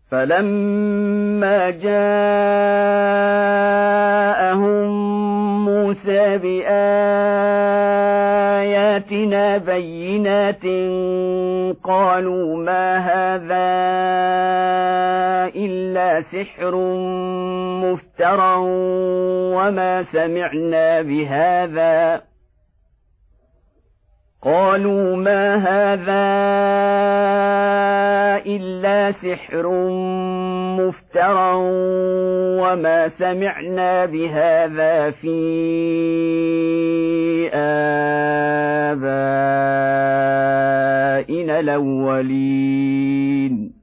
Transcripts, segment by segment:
فلما جاءهم موسى بآياتنا بينات قالوا ما هذا إلا سحر مفترى وما سمعنا بهذا في آبائنا الأولين.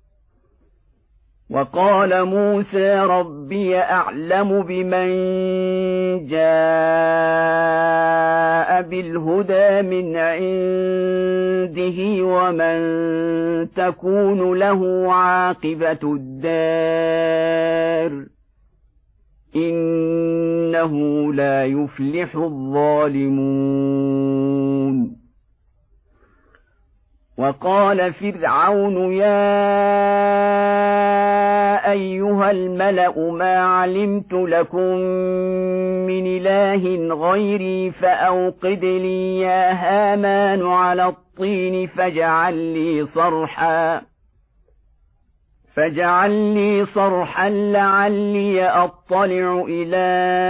وقال موسى ربي أعلم بمن جاء بالهدى من عنده ومن تكون له عاقبة الدار إنه لا يفلح الظالمون. وقال فرعون يا أيها الملأ ما علمت لكم من إله غيري فأوقد لي يا هامان على الطين فاجعل لي صرحا لعلي أطلع إلى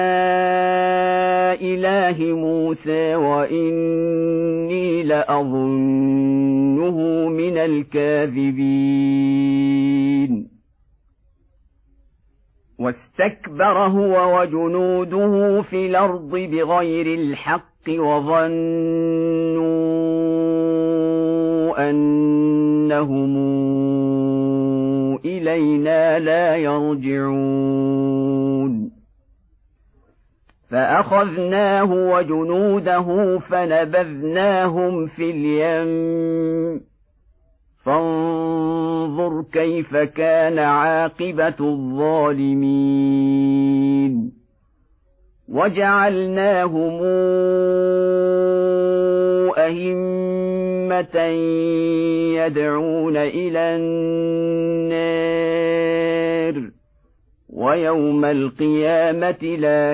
إله موسى وإني لأظنه من الكاذبين. واستكبر هو وجنوده في الأرض بغير الحق وظنوا أنهم إلينا لا يرجعون. فأخذناه وجنوده فنبذناهم في اليم فانظر كيف كان عاقبة الظالمين. وجعلناهم أئمة يدعون إلى النار ويوم القيامة لا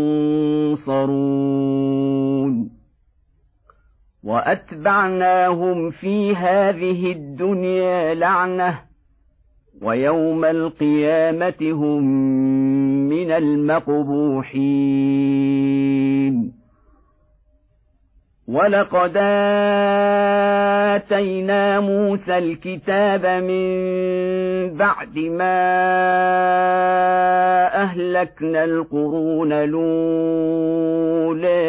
ينصرون. وأتبعناهم في هذه الدنيا لعنة ويوم القيامة هم من المقبوحين. ولقد آتينا موسى الكتاب من بعد ما أهلكنا القرون الأولى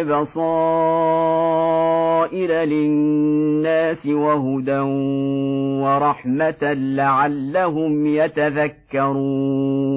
بصائر للناس وهدى ورحمة لعلهم يتذكرون.